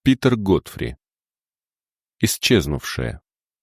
Питер Годфри. Исчезнувшая.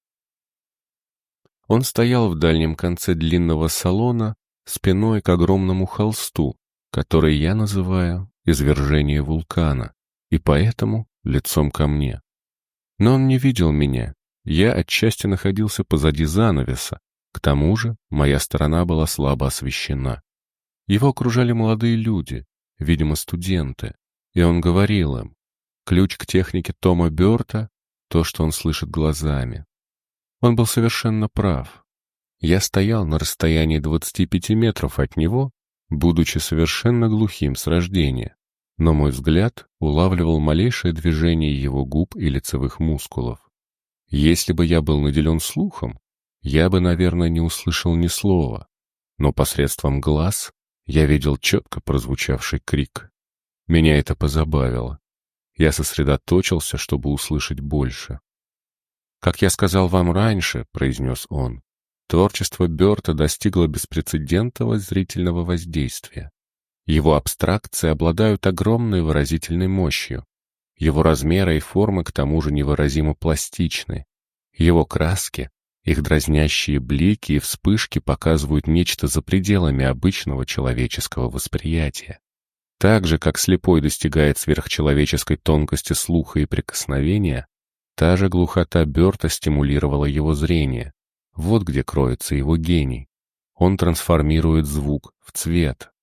Он стоял в дальнем конце длинного салона, спиной к огромному холсту, который я называю «извержение вулкана», и поэтому лицом ко мне. Но он не видел меня, я отчасти находился позади занавеса, к тому же моя сторона была слабо освещена. Его окружали молодые люди, видимо, студенты, и он говорил им: ключ к технике Тома Бёрта — то, что он слышит глазами. Он был совершенно прав. Я стоял на расстоянии 25 метров от него, будучи совершенно глухим с рождения, но мой взгляд улавливал малейшее движение его губ и лицевых мускулов. Если бы я был наделен слухом, я бы, наверное, не услышал ни слова, но посредством глаз я видел четко прозвучавший крик. Меня это позабавило. Я сосредоточился, чтобы услышать больше. «Как я сказал вам раньше», — произнес он, — «творчество Бёрта достигло беспрецедентного зрительного воздействия. Его абстракции обладают огромной выразительной мощью. Его размеры и формы к тому же невыразимо пластичны. Его краски, их дразнящие блики и вспышки показывают нечто за пределами обычного человеческого восприятия. Так же, как слепой достигает сверхчеловеческой тонкости слуха и прикосновения, та же глухота Бёрта стимулировала его зрение. Вот где кроется его гений. Он трансформирует звук в цвет.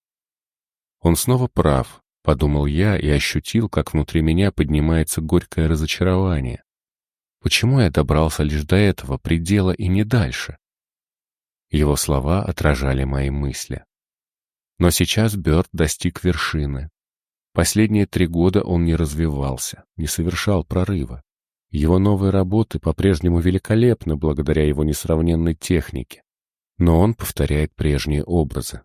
Он снова прав, подумал я и ощутил, как внутри меня поднимается горькое разочарование. Почему я добрался лишь до этого предела и не дальше? Его слова отражали мои мысли. Но сейчас Бёрт достиг вершины. Последние 3 года он не развивался, не совершал прорыва. Его новые работы по-прежнему великолепны благодаря его несравненной технике, но он повторяет прежние образы.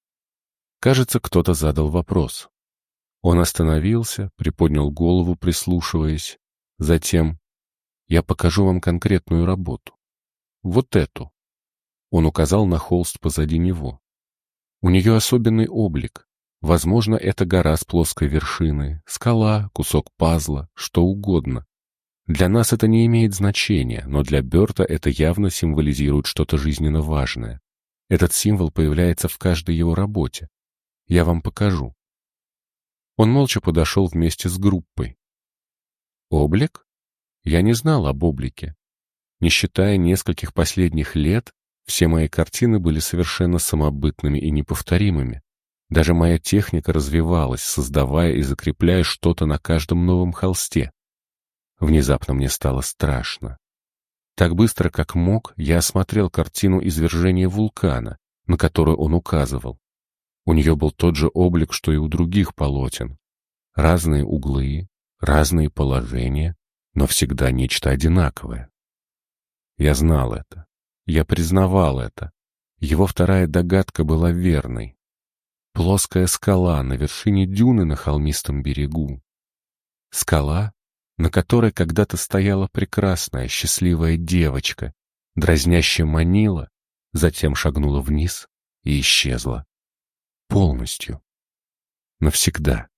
Кажется, кто-то задал вопрос. Он остановился, приподнял голову, прислушиваясь. Затем: «Я покажу вам конкретную работу. Вот эту». Он указал на холст позади него. У нее особенный облик. Возможно, это гора с плоской вершиной, скала, кусок пазла, что угодно. Для нас это не имеет значения, но для Бёрта это явно символизирует что-то жизненно важное. Этот символ появляется в каждой его работе. Я вам покажу. Он молча подошел вместе с группой. Облик? Я не знал об облике. Не считая нескольких последних лет, все мои картины были совершенно самобытными и неповторимыми. Даже моя техника развивалась, создавая и закрепляя что-то на каждом новом холсте. Внезапно мне стало страшно. Так быстро, как мог, я осмотрел картину извержения вулкана, на которую он указывал. У нее был тот же облик, что и у других полотен. Разные углы, разные положения, но всегда нечто одинаковое. Я знал это. Я признавал это. Его вторая догадка была верной. Плоская скала на вершине дюны на холмистом берегу. Скала, на которой когда-то стояла прекрасная, счастливая девочка, дразняще манила, затем шагнула вниз и исчезла. Полностью. Навсегда.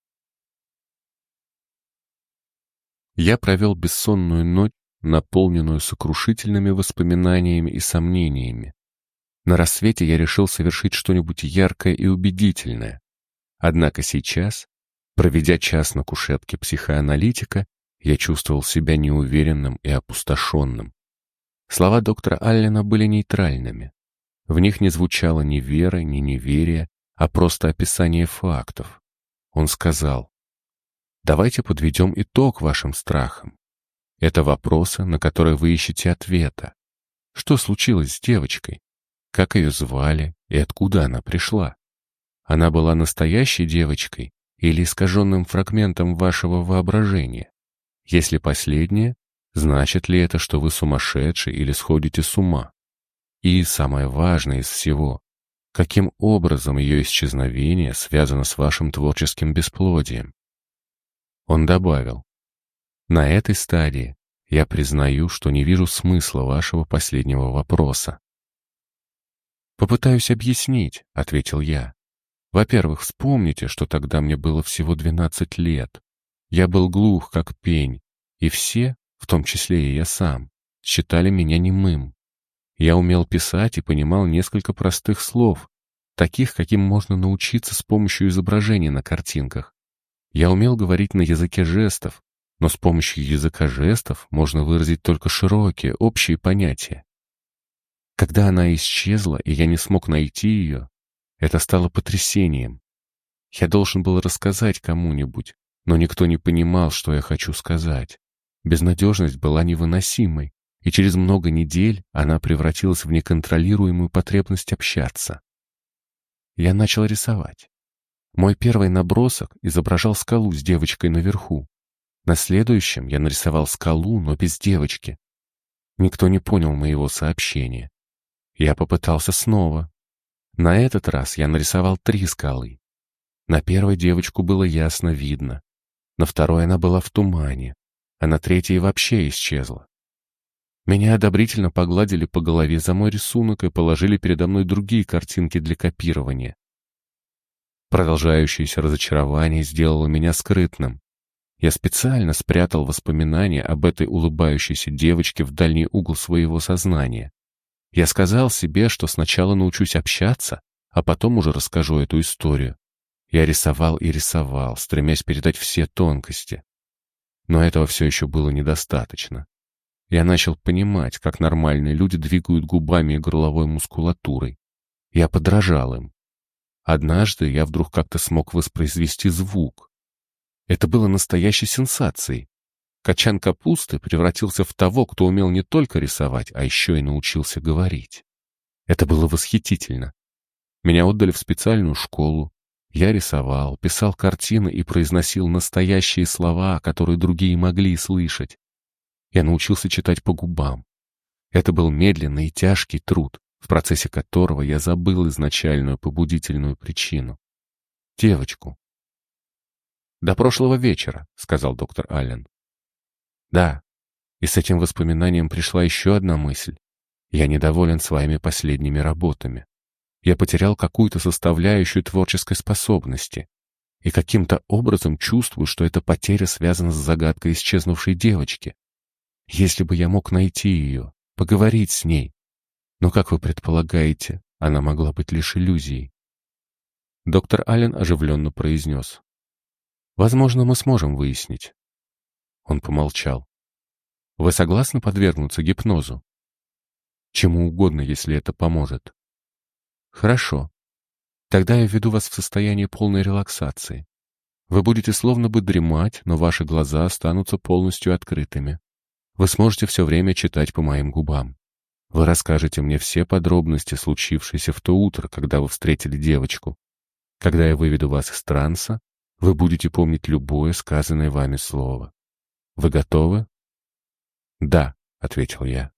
Я провел бессонную ночь, наполненную сокрушительными воспоминаниями и сомнениями. На рассвете я решил совершить что-нибудь яркое и убедительное. Однако сейчас, проведя час на кушетке психоаналитика, я чувствовал себя неуверенным и опустошенным. Слова доктора Аллена были нейтральными. В них не звучало ни веры, ни неверия, а просто описание фактов. Он сказал: «Давайте подведем итог вашим страхам. Это вопросы, на которые вы ищете ответа. Что случилось с девочкой? Как ее звали и откуда она пришла? Она была настоящей девочкой или искаженным фрагментом вашего воображения? Если последнее, значит ли это, что вы сумасшедший или сходите с ума? И самое важное из всего, каким образом ее исчезновение связано с вашим творческим бесплодием?» Он добавил: «На этой стадии я признаю, что не вижу смысла вашего последнего вопроса». «Попытаюсь объяснить», — ответил я. «Во-первых, вспомните, что тогда мне было всего 12 лет. Я был глух, как пень, и все, в том числе и я сам, считали меня немым. Я умел писать и понимал несколько простых слов, таких, каким можно научиться с помощью изображений на картинках. Я умел говорить на языке жестов, но с помощью языка жестов можно выразить только широкие, общие понятия. Когда она исчезла, и я не смог найти ее, это стало потрясением. Я должен был рассказать кому-нибудь, но никто не понимал, что я хочу сказать. Безнадежность была невыносимой, и через много недель она превратилась в неконтролируемую потребность общаться. Я начал рисовать. Мой первый набросок изображал скалу с девочкой наверху. На следующем я нарисовал скалу, но без девочки. Никто не понял моего сообщения. Я попытался снова. На этот раз я нарисовал 3 скалы. На первой девочку было ясно видно, на второй она была в тумане, а на третьей вообще исчезла. Меня одобрительно погладили по голове за мой рисунок и положили передо мной другие картинки для копирования. Продолжающееся разочарование сделало меня скрытным. Я специально спрятал воспоминания об этой улыбающейся девочке в дальний угол своего сознания. Я сказал себе, что сначала научусь общаться, а потом уже расскажу эту историю. Я рисовал и рисовал, стремясь передать все тонкости. Но этого все еще было недостаточно. Я начал понимать, как нормальные люди двигают губами и горловой мускулатурой. Я подражал им. Однажды я вдруг как-то смог воспроизвести звук. Это было настоящей сенсацией. Качан капусты превратился в того, кто умел не только рисовать, а еще и научился говорить. Это было восхитительно. Меня отдали в специальную школу. Я рисовал, писал картины и произносил настоящие слова, которые другие могли слышать. Я научился читать по губам. Это был медленный и тяжкий труд, в процессе которого я забыл изначальную побудительную причину. Девочку. «До прошлого вечера», — сказал доктор Аллен. «Да, и с этим воспоминанием пришла еще одна мысль. Я недоволен своими последними работами. Я потерял какую-то составляющую творческой способности и каким-то образом чувствую, что эта потеря связана с загадкой исчезнувшей девочки. Если бы я мог найти ее, поговорить с ней. Но, как вы предполагаете, она могла быть лишь иллюзией». Доктор Аллен оживленно произнес: «Возможно, мы сможем выяснить». Он помолчал. «Вы согласны подвергнуться гипнозу? Чему угодно, если это поможет». «Хорошо. Тогда я введу вас в состояние полной релаксации. Вы будете словно бы дремать, но ваши глаза останутся полностью открытыми. Вы сможете все время читать по моим губам. Вы расскажете мне все подробности, случившиеся в то утро, когда вы встретили девочку. Когда я выведу вас из транса, вы будете помнить любое сказанное вами слово. Вы готовы?» «Да», — ответил я.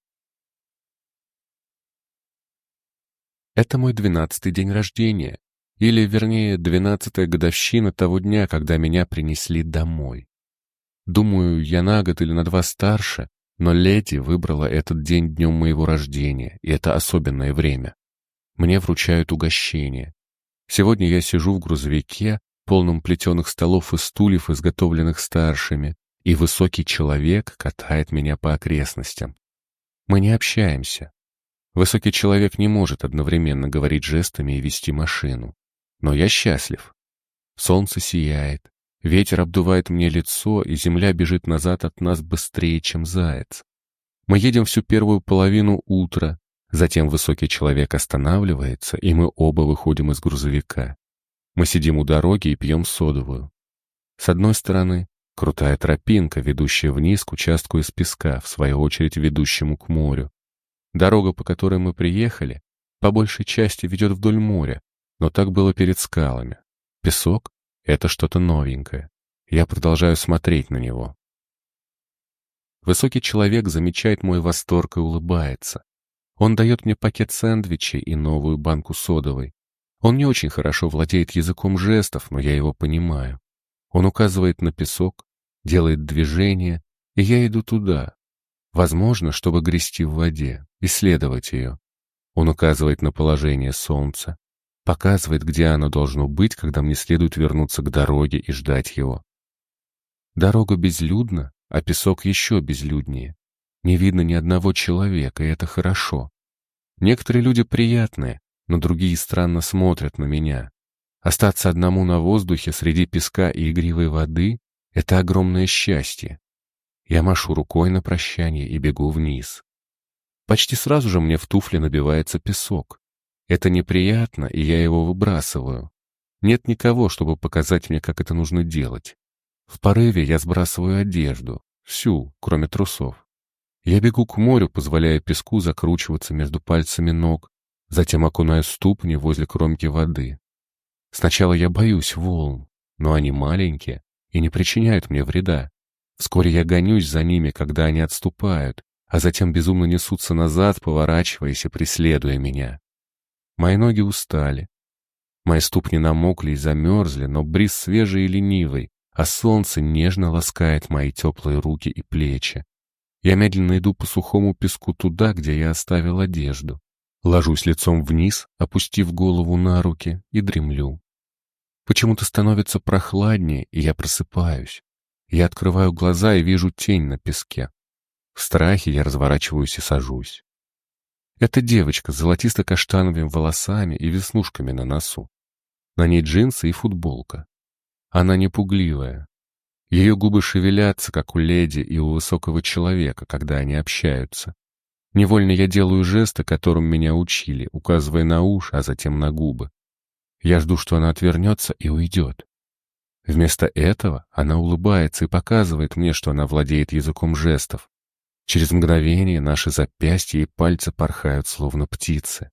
Это мой 12-й день рождения, или, вернее, 12-я годовщина того дня, когда меня принесли домой. Думаю, я на год или на 2 старше, но леди выбрала этот день днем моего рождения, и это особенное время. Мне вручают угощение. Сегодня я сижу в грузовике, полном плетеных столов и стульев, изготовленных старшими, и высокий человек катает меня по окрестностям. Мы не общаемся. Высокий человек не может одновременно говорить жестами и вести машину. Но я счастлив. Солнце сияет, ветер обдувает мне лицо, и земля бежит назад от нас быстрее, чем заяц. Мы едем всю первую половину утра, затем высокий человек останавливается, и мы оба выходим из грузовика. Мы сидим у дороги и пьем содовую. С одной стороны, крутая тропинка, ведущая вниз к участку из песка, в свою очередь ведущему к морю. Дорога, по которой мы приехали, по большей части ведет вдоль моря, но так было перед скалами. Песок — это что-то новенькое. Я продолжаю смотреть на него. Высокий человек замечает мой восторг и улыбается. Он дает мне пакет сэндвичей и новую банку содовой. Он не очень хорошо владеет языком жестов, но я его понимаю. Он указывает на песок, делает движение, и я иду туда. Возможно, чтобы грести в воде, исследовать ее. Он указывает на положение солнца, показывает, где оно должно быть, когда мне следует вернуться к дороге и ждать его. Дорога безлюдна, а песок еще безлюднее. Не видно ни одного человека, и это хорошо. Некоторые люди приятные, но другие странно смотрят на меня. Остаться одному на воздухе среди песка и игривой воды — это огромное счастье. Я машу рукой на прощание и бегу вниз. Почти сразу же мне в туфли набивается песок. Это неприятно, и я его выбрасываю. Нет никого, чтобы показать мне, как это нужно делать. В порыве я сбрасываю одежду, всю, кроме трусов. Я бегу к морю, позволяя песку закручиваться между пальцами ног, затем окунаю ступни возле кромки воды. Сначала я боюсь волн, но они маленькие и не причиняют мне вреда. Вскоре я гонюсь за ними, когда они отступают, а затем безумно несутся назад, поворачиваясь и преследуя меня. Мои ноги устали. Мои ступни намокли и замерзли, но бриз свежий и ленивый, а солнце нежно ласкает мои теплые руки и плечи. Я медленно иду по сухому песку туда, где я оставил одежду. Ложусь лицом вниз, опустив голову на руки, и дремлю. Почему-то становится прохладнее, и я просыпаюсь. Я открываю глаза и вижу тень на песке. В страхе я разворачиваюсь и сажусь. Это девочка с золотисто-каштановыми волосами и веснушками на носу. На ней джинсы и футболка. Она не пугливая. Ее губы шевелятся, как у леди и у высокого человека, когда они общаются. Невольно я делаю жесты, которым меня учили, указывая на уши, а затем на губы. Я жду, что она отвернется и уйдет. Вместо этого она улыбается и показывает мне, что она владеет языком жестов. Через мгновение наши запястья и пальцы порхают, словно птицы.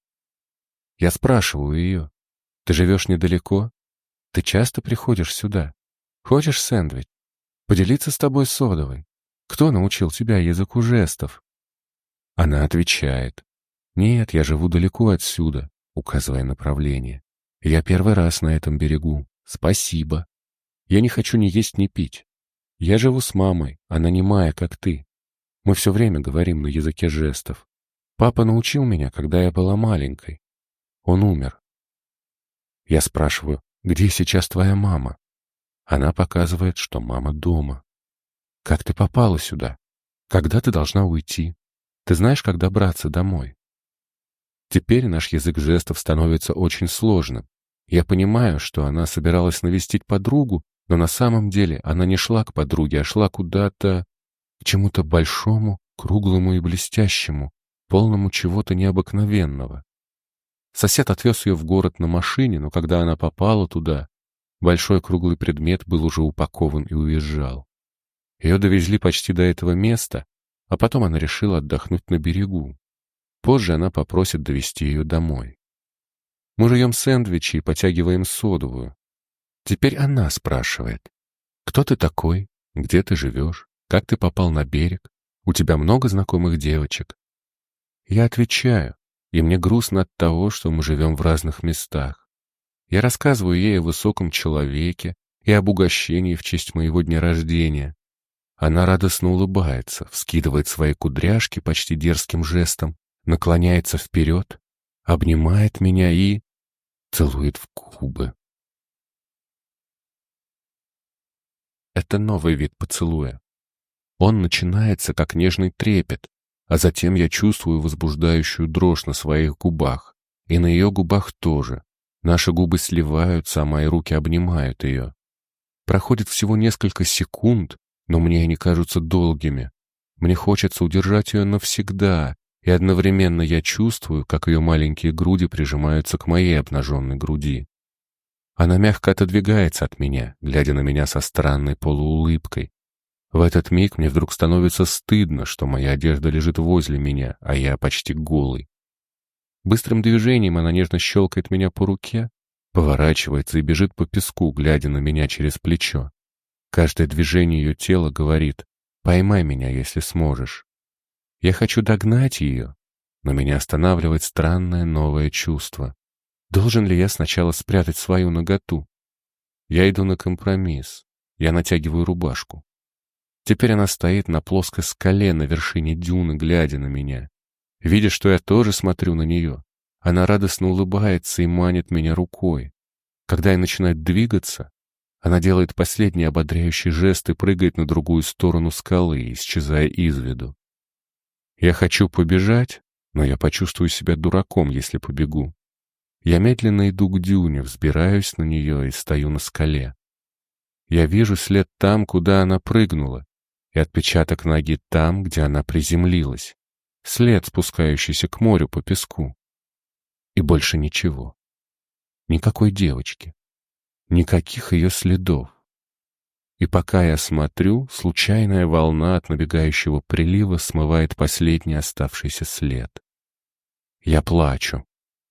Я спрашиваю ее: «Ты живешь недалеко? Ты часто приходишь сюда? Хочешь сэндвич? Поделиться с тобой содовой? Кто научил тебя языку жестов?» Она отвечает: «Нет, я живу далеко отсюда», указывая направление. «Я первый раз на этом берегу. Спасибо. Я не хочу ни есть, ни пить. Я живу с мамой, она немая, как ты. Мы все время говорим на языке жестов. Папа научил меня, когда я была маленькой. Он умер». Я спрашиваю: «Где сейчас твоя мама?» Она показывает, что мама дома. «Как ты попала сюда? Когда ты должна уйти? Ты знаешь, как добраться домой?» Теперь наш язык жестов становится очень сложным. Я понимаю, что она собиралась навестить подругу, но на самом деле она не шла к подруге, а шла куда-то, к чему-то большому, круглому и блестящему, полному чего-то необыкновенного. Сосед отвез ее в город на машине, но когда она попала туда, большой круглый предмет был уже упакован и уезжал. Ее довезли почти до этого места, а потом она решила отдохнуть на берегу. Позже она попросит довезти ее домой. Мы жуем сэндвичи и потягиваем содовую. Теперь она спрашивает: «Кто ты такой? Где ты живешь? Как ты попал на берег? У тебя много знакомых девочек?» Я отвечаю, и мне грустно от того, что мы живем в разных местах. Я рассказываю ей о высоком человеке и об угощении в честь моего дня рождения. Она радостно улыбается, вскидывает свои кудряшки почти дерзким жестом, наклоняется вперед, обнимает меня и целует в губы. Это новый вид поцелуя. Он начинается как нежный трепет, а затем я чувствую возбуждающую дрожь на своих губах, и на ее губах тоже. Наши губы сливаются, а мои руки обнимают ее. Проходит всего несколько секунд, но мне они кажутся долгими. Мне хочется удержать ее навсегда, и одновременно я чувствую, как ее маленькие груди прижимаются к моей обнаженной груди. Она мягко отодвигается от меня, глядя на меня со странной полуулыбкой. В этот миг мне вдруг становится стыдно, что моя одежда лежит возле меня, а я почти голый. Быстрым движением она нежно щелкает меня по руке, поворачивается и бежит по песку, глядя на меня через плечо. Каждое движение ее тела говорит: «Поймай меня, если сможешь». Я хочу догнать ее, но меня останавливает странное новое чувство. Должен ли я сначала спрятать свою наготу? Я иду на компромисс. Я натягиваю рубашку. Теперь она стоит на плоской скале на вершине дюны, глядя на меня. Видя, что я тоже смотрю на нее, она радостно улыбается и манит меня рукой. Когда я начинаю двигаться, Она делает последний ободряющий жест и прыгает на другую сторону скалы, исчезая из виду. Я хочу побежать, но я почувствую себя дураком, если побегу. Я медленно иду к дюне, взбираюсь на нее и стою на скале. Я вижу след там, куда она прыгнула, и отпечаток ноги там, где она приземлилась. След, спускающийся к морю по песку. И больше ничего. Никакой девочки. Никаких ее следов. И пока я смотрю, случайная волна от набегающего прилива смывает последний оставшийся след. Я плачу.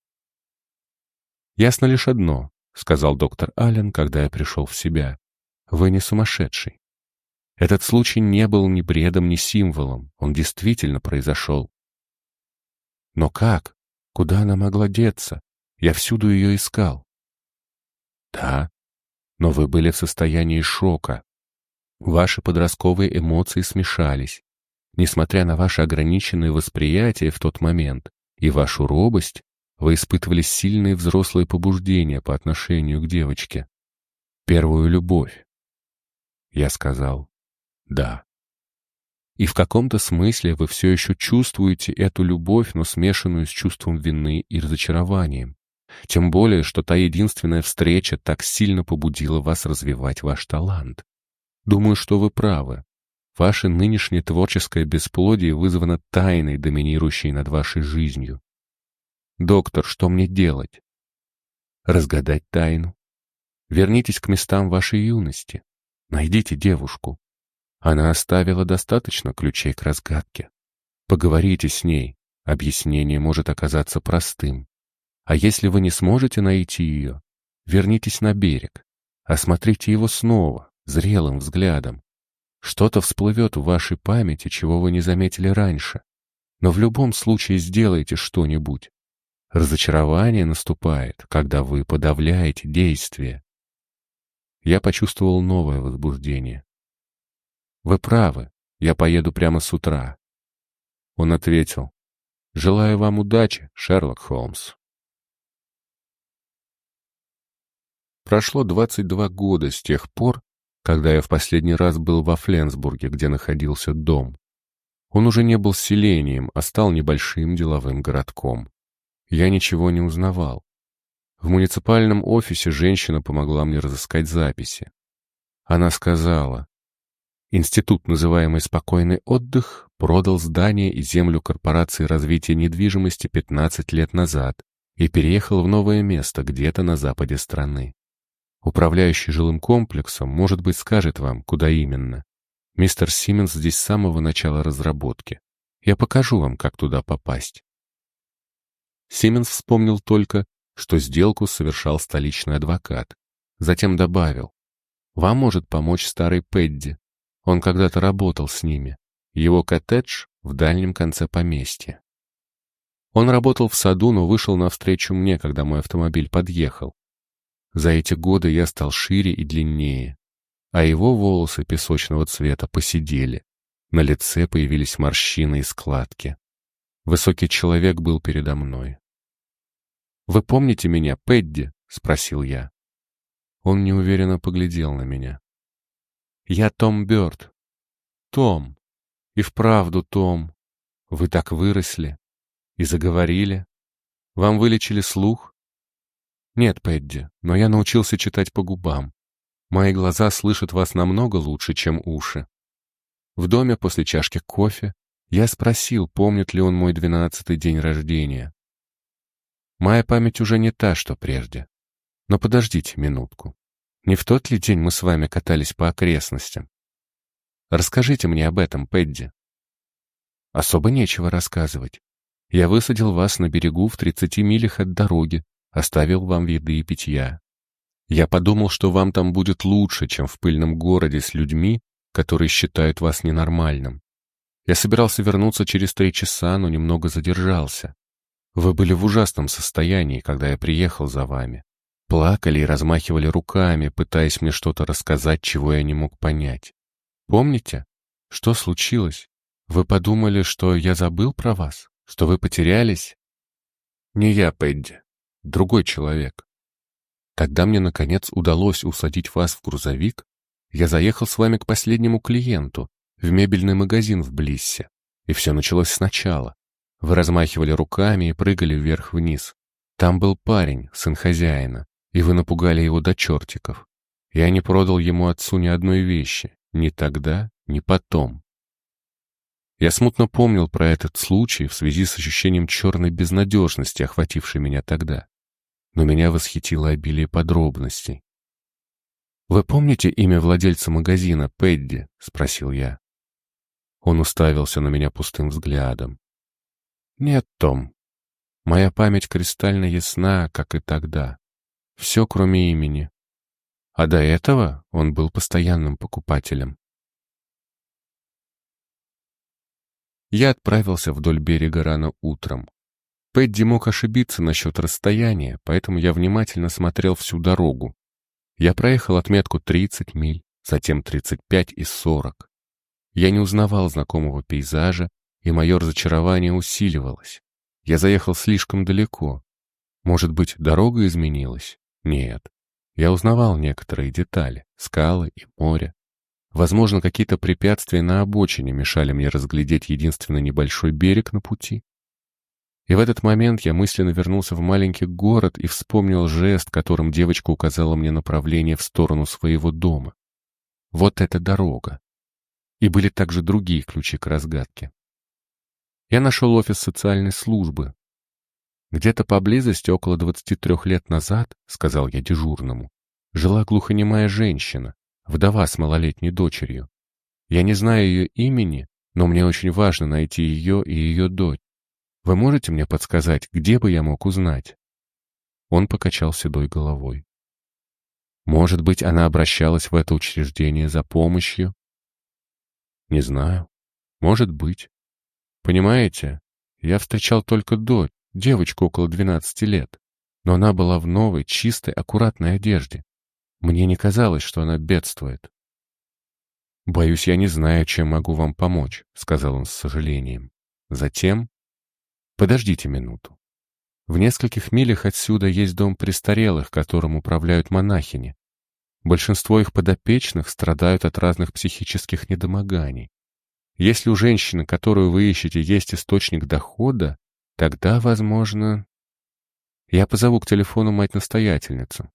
«Ясно лишь одно», — сказал доктор Аллен, когда я пришел в себя. «Вы не сумасшедший. Этот случай не был ни бредом, ни символом. Он действительно произошел». «Но как? Куда она могла деться? Я всюду ее искал». «Да, но вы были в состоянии шока. Ваши подростковые эмоции смешались. Несмотря на ваше ограниченное восприятие в тот момент и вашу робость, вы испытывали сильные взрослые побуждения по отношению к девочке. Первую любовь». Я сказал «да». И в каком-то смысле вы все еще чувствуете эту любовь, но смешанную с чувством вины и разочарованием. Тем более, что та единственная встреча так сильно побудила вас развивать ваш талант. Думаю, что вы правы. Ваше нынешнее творческое бесплодие вызвано тайной, доминирующей над вашей жизнью. Доктор, что мне делать? Разгадать тайну. Вернитесь к местам вашей юности. Найдите девушку. Она оставила достаточно ключей к разгадке. Поговорите с ней. Объяснение может оказаться простым. А если вы не сможете найти ее, вернитесь на берег. Осмотрите его снова, зрелым взглядом. Что-то всплывет в вашей памяти, чего вы не заметили раньше. Но в любом случае сделайте что-нибудь. Разочарование наступает, когда вы подавляете действие. Я почувствовал новое возбуждение. «Вы правы, я поеду прямо с утра». Он ответил: «Желаю вам удачи, Шерлок Холмс». Прошло 22 года с тех пор, когда я в последний раз был во Фленсбурге, где находился дом. Он уже не был селением, а стал небольшим деловым городком. Я ничего не узнавал. В муниципальном офисе женщина помогла мне разыскать записи. Она сказала: «Институт, называемый «Спокойный отдых», продал здание и землю корпорации развития недвижимости 15 лет назад и переехал в новое место где-то на западе страны. Управляющий жилым комплексом, может быть, скажет вам, куда именно. Мистер Симмонс здесь с самого начала разработки. Я покажу вам, как туда попасть». Симмонс вспомнил только, что сделку совершал столичный адвокат. Затем добавил: «Вам может помочь старый Пэдди. Он когда-то работал с ними. Его коттедж в дальнем конце поместья». Он работал в саду, но вышел навстречу мне, когда мой автомобиль подъехал. За эти годы я стал шире и длиннее, а его волосы песочного цвета поседели. На лице появились морщины и складки. Высокий человек был передо мной. «Вы помните меня, Пэдди?» — спросил я. Он неуверенно поглядел на меня. «Я Том Бёрд». «Том. И вправду Том. Вы так выросли. И заговорили. Вам вылечили слух?» «Нет, Пэдди, но я научился читать по губам. Мои глаза слышат вас намного лучше, чем уши». В доме после чашки кофе я спросил, помнит ли он мой 12-й день рождения. Моя память уже не та, что прежде. Но подождите минутку. Не в тот ли день мы с вами катались по окрестностям? Расскажите мне об этом, Пэдди. Особо нечего рассказывать. Я высадил вас на берегу в 30 милях от дороги, оставил вам еды и питья. Я подумал, что вам там будет лучше, чем в пыльном городе с людьми, которые считают вас ненормальным. Я собирался вернуться через 3 часа, но немного задержался. Вы были в ужасном состоянии, когда я приехал за вами. Плакали и размахивали руками, пытаясь мне что-то рассказать, чего я не мог понять. Помните? Что случилось? Вы подумали, что я забыл про вас? Что вы потерялись? Не я, Пэдди. Другой человек. Когда мне, наконец, удалось усадить вас в грузовик, я заехал с вами к последнему клиенту, в мебельный магазин в Блиссе, и все началось сначала. Вы размахивали руками и прыгали вверх-вниз. Там был парень, сын хозяина, и вы напугали его до чертиков. Я не продал ему отцу ни одной вещи, ни тогда, ни потом. Я смутно помнил про этот случай в связи с ощущением черной безнадежности, охватившей меня тогда. Но меня восхитило обилие подробностей. «Вы помните имя владельца магазина, Пэдди?» — спросил я. Он уставился на меня пустым взглядом. «Нет, Том. Моя память кристально ясна, как и тогда. Все, кроме имени. А до этого он был постоянным покупателем». Я отправился вдоль берега рано утром. Пэдди мог ошибиться насчет расстояния, поэтому я внимательно смотрел всю дорогу. Я проехал отметку 30 миль, затем 35 и 40. Я не узнавал знакомого пейзажа, и мое разочарование усиливалось. Я заехал слишком далеко. Может быть, дорога изменилась? Нет. Я узнавал некоторые детали, скалы и море. Возможно, какие-то препятствия на обочине мешали мне разглядеть единственный небольшой берег на пути. И в этот момент я мысленно вернулся в маленький город и вспомнил жест, которым девочка указала мне направление в сторону своего дома. Вот эта дорога. И были также другие ключи к разгадке. Я нашел офис социальной службы. Где-то поблизости, около 23 лет назад, сказал я дежурному, жила глухонемая женщина, вдова с малолетней дочерью. Я не знаю ее имени, но мне очень важно найти ее и ее дочь. Вы можете мне подсказать, где бы я мог узнать?» Он покачал седой головой. «Может быть, она обращалась в это учреждение за помощью?» «Не знаю. Может быть. Понимаете, я встречал только дочь, девочку около 12 лет, но она была в новой, чистой, аккуратной одежде. Мне не казалось, что она бедствует». «Боюсь, я не знаю, чем могу вам помочь», — сказал он с сожалением. Затем... «Подождите минуту. В нескольких милях отсюда есть дом престарелых, которым управляют монахини. Большинство их подопечных страдают от разных психических недомоганий. Если у женщины, которую вы ищете, есть источник дохода, тогда, возможно... Я позову к телефону мать-настоятельницу.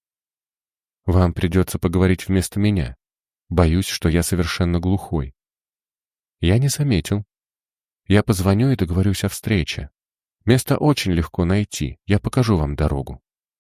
Вам придется поговорить вместо меня. Боюсь, что я совершенно глухой». Я не заметил. Я позвоню и договорюсь о встрече. Место очень легко найти, я покажу вам дорогу.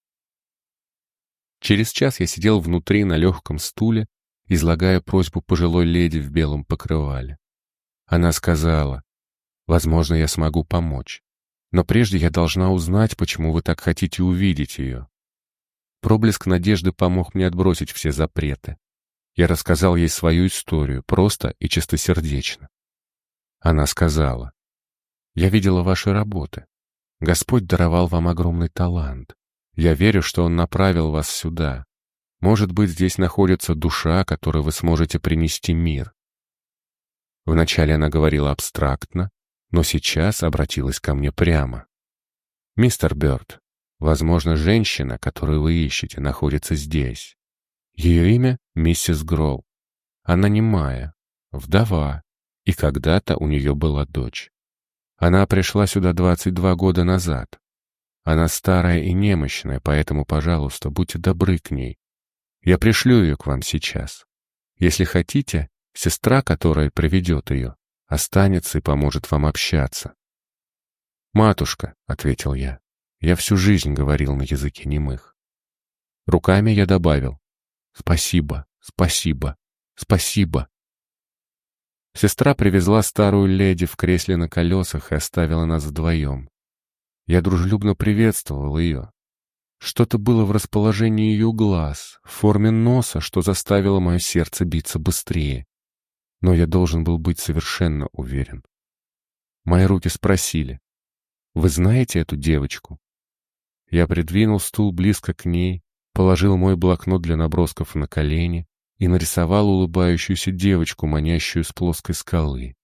Через час я сидел внутри на легком стуле, излагая просьбу пожилой леди в белом покрывале. Она сказала: «Возможно, я смогу помочь, но прежде я должна узнать, почему вы так хотите увидеть ее». Проблеск надежды помог мне отбросить все запреты. Я рассказал ей свою историю, просто и чистосердечно. Она сказала: «Я видела ваши работы. Господь даровал вам огромный талант. Я верю, что Он направил вас сюда. Может быть, здесь находится душа, которой вы сможете принести мир». Вначале она говорила абстрактно, но сейчас обратилась ко мне прямо. «Мистер Бёрд, возможно, женщина, которую вы ищете, находится здесь. Ее имя — миссис Гроу. Она немая, вдова, и когда-то у нее была дочь. Она пришла сюда 22 года назад. Она старая и немощная, поэтому, пожалуйста, будьте добры к ней. Я пришлю ее к вам сейчас. Если хотите, сестра, которая приведет ее, останется и поможет вам общаться». «Матушка», — ответил я всю жизнь говорил на языке немых. Руками я добавил: «Спасибо, спасибо, спасибо». Сестра привезла старую леди в кресле на колесах и оставила нас вдвоем. Я дружелюбно приветствовал ее. Что-то было в расположении ее глаз, в форме носа, что заставило мое сердце биться быстрее. Но я должен был быть совершенно уверен. Мои руки спросили: «Вы знаете эту девочку?» Я придвинул стул близко к ней, положил мой блокнот для набросков на колени и нарисовал улыбающуюся девочку, манящую с плоской скалы.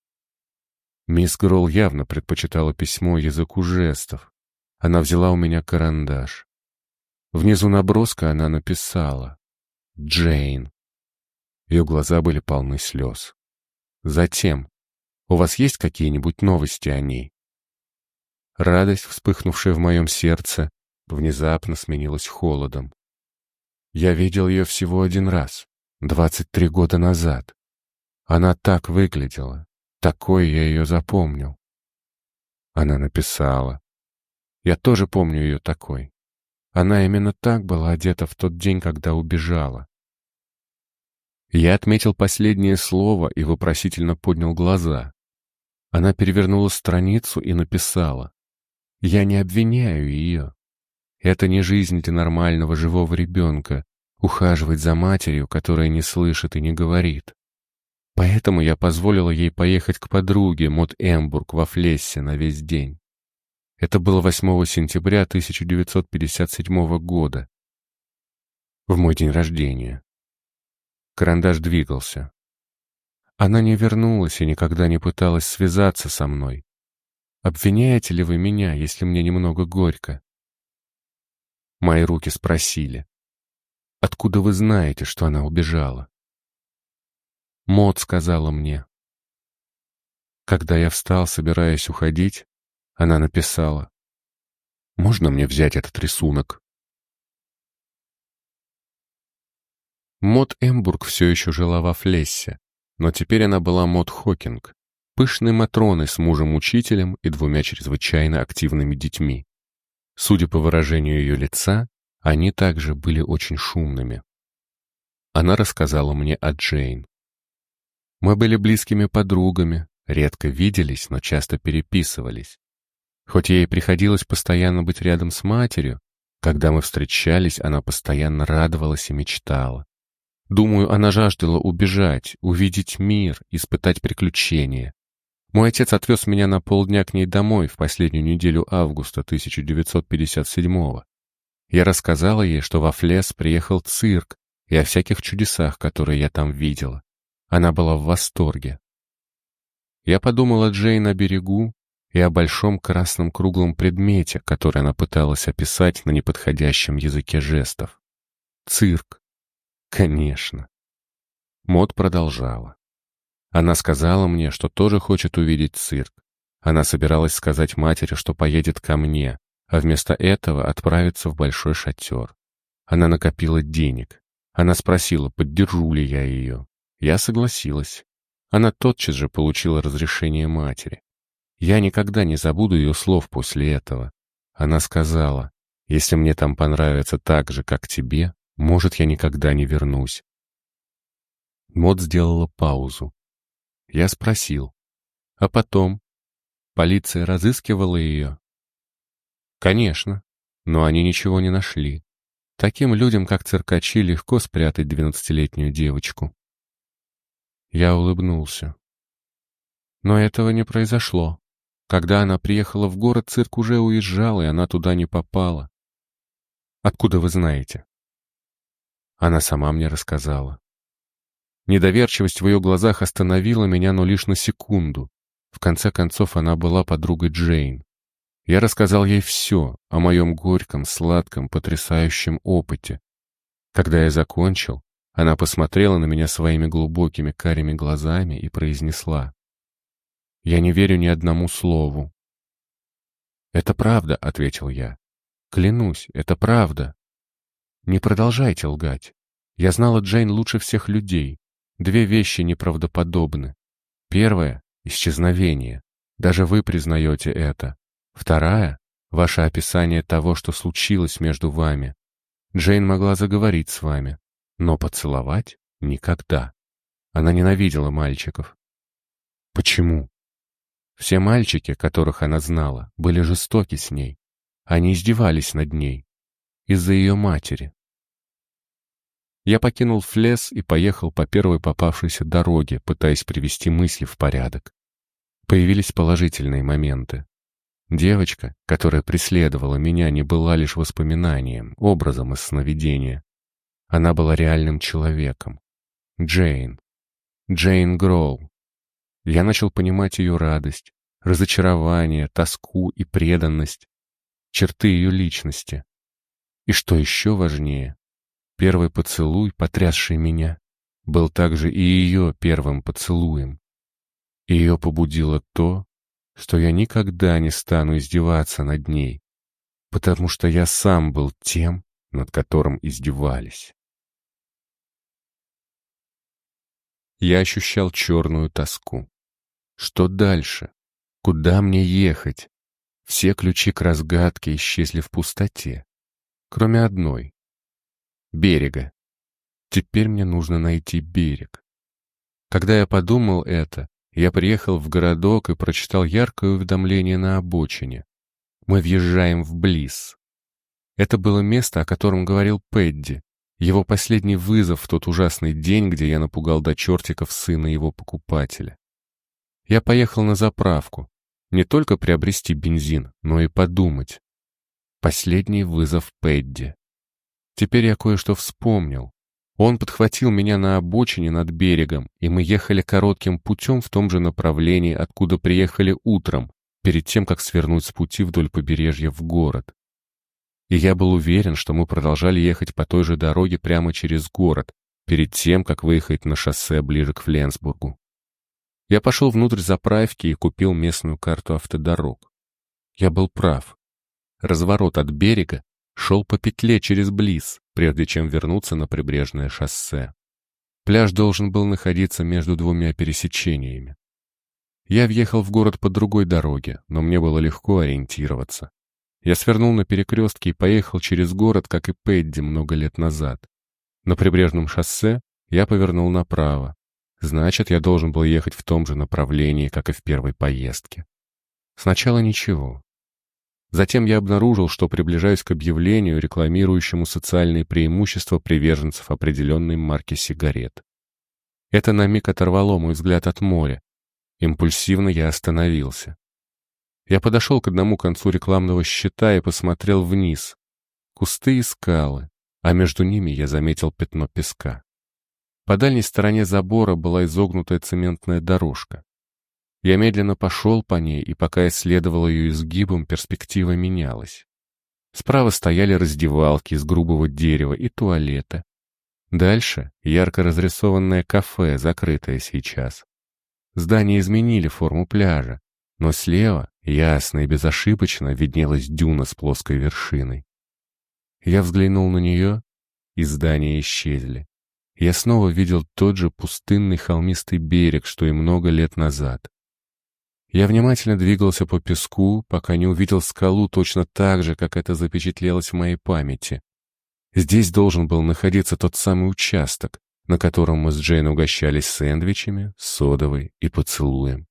Мисс Гролл явно предпочитала письмо языку жестов. Она взяла у меня карандаш. Внизу наброска она написала «Джейн». Ее глаза были полны слез. Затем: «У вас есть какие-нибудь новости о ней?» Радость, вспыхнувшая в моем сердце, внезапно сменилась холодом. Я видел ее всего один раз, 23 года назад. Она так выглядела, такой я ее запомнил. Она написала. Я тоже помню ее такой. Она именно так была одета в тот день, когда убежала. Я отметил последнее слово и вопросительно поднял глаза. Она перевернула страницу и написала: «Я не обвиняю ее. Это не жизнь для нормального живого ребенка — ухаживать за матерью, которая не слышит и не говорит. Поэтому я позволила ей поехать к подруге Мод Эмбург во Флессе на весь день. Это было 8 сентября 1957 года, в мой день рождения». Карандаш двигался. Она не вернулась и никогда не пыталась связаться со мной. Обвиняете ли вы меня, если мне немного горько? Мои руки спросили: «Откуда вы знаете, что она убежала?» Мод сказала мне. Когда я встал, собираясь уходить, она написала: «Можно мне взять этот рисунок?» Мод Эмбург все еще жила во Флессе, но теперь она была Мод Хокинг, пышной Матроной с мужем-учителем и 2 чрезвычайно активными детьми. Судя по выражению ее лица, они также были очень шумными. Она рассказала мне о Джейн. Мы были близкими подругами, редко виделись, но часто переписывались. Хоть ей приходилось постоянно быть рядом с матерью, когда мы встречались, она постоянно радовалась и мечтала. Думаю, она жаждала убежать, увидеть мир, испытать приключения. Мой отец отвез меня на полдня к ней домой в последнюю неделю августа 1957-го. Я рассказала ей, что во Флес приехал цирк, и о всяких чудесах, которые я там видела. Она была в восторге. Я подумал о Джейн на берегу и о большом красном круглом предмете, который она пыталась описать на неподходящем языке жестов. Цирк. Конечно. Мод продолжала. Она сказала мне, что тоже хочет увидеть цирк. Она собиралась сказать матери, что поедет ко мне, а вместо этого отправиться в большой шатер. Она накопила денег. Она спросила, поддержу ли я ее. Я согласилась. Она тотчас же получила разрешение матери. Я никогда не забуду ее слов после этого. Она сказала: «Если мне там понравится так же, как тебе, может, я никогда не вернусь». Мод сделала паузу. Я спросил: «А потом? Полиция разыскивала ее?» «Конечно, но они ничего не нашли. Таким людям, как циркачи, легко спрятать 12-летнюю девочку». Я улыбнулся. Но этого не произошло. Когда она приехала в город, цирк уже уезжал, и она туда не попала. «Откуда вы знаете?» Она сама мне рассказала. Недоверчивость в ее глазах остановила меня, но лишь на секунду. В конце концов, она была подругой Джейн. Я рассказал ей все о моем горьком, сладком, потрясающем опыте. Когда я закончил, она посмотрела на меня своими глубокими карими глазами и произнесла: «Я не верю ни одному слову». «Это правда», — ответил я. «Клянусь, это правда. Не продолжайте лгать. Я знала Джейн лучше всех людей. 2 вещи неправдоподобны. Первая — исчезновение. Даже вы признаете это. Вторая — ваше описание того, что случилось между вами. Джейн могла заговорить с вами, но поцеловать — никогда. Она ненавидела мальчиков». «Почему?» «Все мальчики, которых она знала, были жестоки с ней. Они издевались над ней. Из-за ее матери». Я покинул Флес и поехал по первой попавшейся дороге, пытаясь привести мысли в порядок. Появились положительные моменты. Девочка, которая преследовала меня, не была лишь воспоминанием, образом из сновидения. Она была реальным человеком. Джейн. Джейн Гроу. Я начал понимать ее радость, разочарование, тоску и преданность, черты ее личности. И что еще важнее, первый поцелуй, потрясший меня, был также и ее первым поцелуем. Ее побудило то, что я никогда не стану издеваться над ней, потому что я сам был тем, над которым издевались. Я ощущал черную тоску. Что дальше? Куда мне ехать? Все ключи к разгадке исчезли в пустоте, кроме одной — берега. Теперь мне нужно найти берег. Когда я подумал это, я приехал в городок и прочитал яркое уведомление на обочине. Мы въезжаем в Блисс. Это было место, о котором говорил Пэдди, его последний вызов в тот ужасный день, где я напугал до чертиков сына его покупателя. Я поехал на заправку, не только приобрести бензин, но и подумать. Последний вызов Пэдди. Теперь я кое-что вспомнил. Он подхватил меня на обочине над берегом, и мы ехали коротким путем в том же направлении, откуда приехали утром, перед тем, как свернуть с пути вдоль побережья в город. И я был уверен, что мы продолжали ехать по той же дороге прямо через город, перед тем, как выехать на шоссе ближе к Фленсбургу. Я пошел внутрь заправки и купил местную карту автодорог. Я был прав. Разворот от берега шел по петле через Блисс, прежде чем вернуться на прибрежное шоссе. Пляж должен был находиться между двумя пересечениями. Я въехал в город по другой дороге, но мне было легко ориентироваться. Я свернул на перекрестке и поехал через город, как и Пэдди много лет назад. На прибрежном шоссе я повернул направо. Значит, я должен был ехать в том же направлении, как и в первой поездке. Сначала ничего. Затем я обнаружил, что приближаюсь к объявлению, рекламирующему социальные преимущества приверженцев определенной марки сигарет. Это на миг оторвало мой взгляд от моря. Импульсивно я остановился. Я подошел к одному концу рекламного щита и посмотрел вниз. Кусты и скалы, а между ними я заметил пятно песка. По дальней стороне забора была изогнутая цементная дорожка. Я медленно пошел по ней, и пока исследовал ее изгибом, перспектива менялась. Справа стояли раздевалки из грубого дерева и туалеты. Дальше ярко разрисованное кафе, закрытое сейчас. Здания изменили форму пляжа, но слева, ясно и безошибочно, виднелась дюна с плоской вершиной. Я взглянул на нее, и здания исчезли. Я снова видел тот же пустынный холмистый берег, что и много лет назад. Я внимательно двигался по песку, пока не увидел скалу точно так же, как это запечатлелось в моей памяти. Здесь должен был находиться тот самый участок, на котором мы с Джейн угощались сэндвичами, содовой и поцелуем.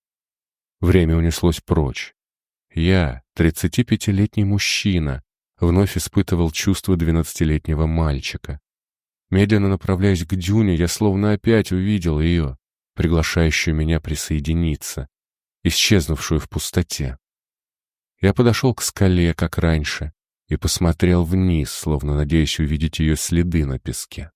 Время унеслось прочь. Я, 35-летний мужчина, вновь испытывал чувство 12-летнего мальчика. Медленно направляясь к дюне, я словно опять увидел ее, приглашающую меня присоединиться, исчезнувшую в пустоте. Я подошел к скале, как раньше, и посмотрел вниз, словно надеясь увидеть ее следы на песке.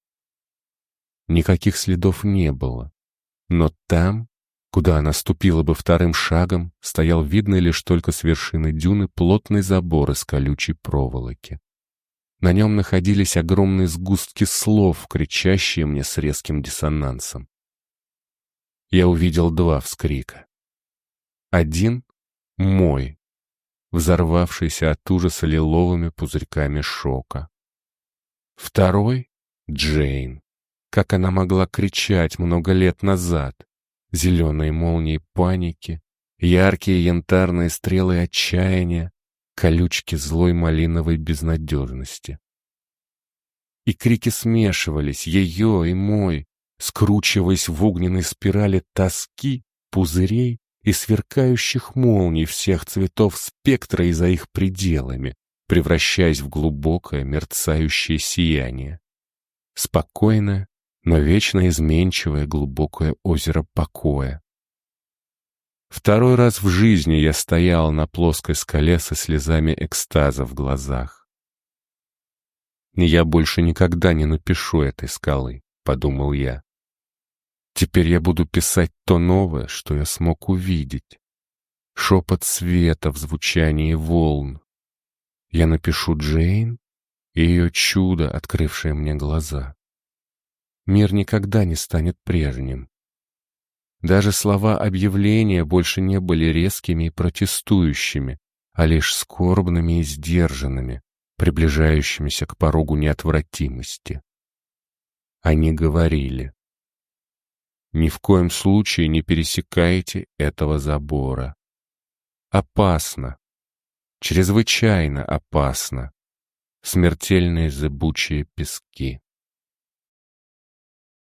Никаких следов не было, но там, куда она ступила бы вторым шагом, стоял видный лишь только с вершины дюны плотный забор из колючей проволоки. На нем находились огромные сгустки слов, кричащие мне с резким диссонансом. Я увидел два вскрика. Один — мой, взорвавшийся от ужаса лиловыми пузырьками шока. Второй — Джейн. Как она могла кричать много лет назад? Зеленые молнии паники, яркие янтарные стрелы отчаяния, колючки злой малиновой безнадежности. И крики смешивались, ее и мой, скручиваясь в огненной спирали тоски, пузырей и сверкающих молний всех цветов спектра и за их пределами, превращаясь в глубокое мерцающее сияние. Спокойное, но вечно изменчивое глубокое озеро покоя. Второй раз в жизни я стоял на плоской скале со слезами экстаза в глазах. «Я больше никогда не напишу этой скалы», — подумал я. «Теперь я буду писать то новое, что я смог увидеть. Шепот света в звучании волн. Я напишу Джейн и ее чудо, открывшее мне глаза. Мир никогда не станет прежним. Даже слова объявления больше не были резкими и протестующими, а лишь скорбными и сдержанными, приближающимися к порогу неотвратимости. Они говорили: «Ни в коем случае не пересекайте этого забора. Опасно, чрезвычайно опасно, смертельные зыбучие пески».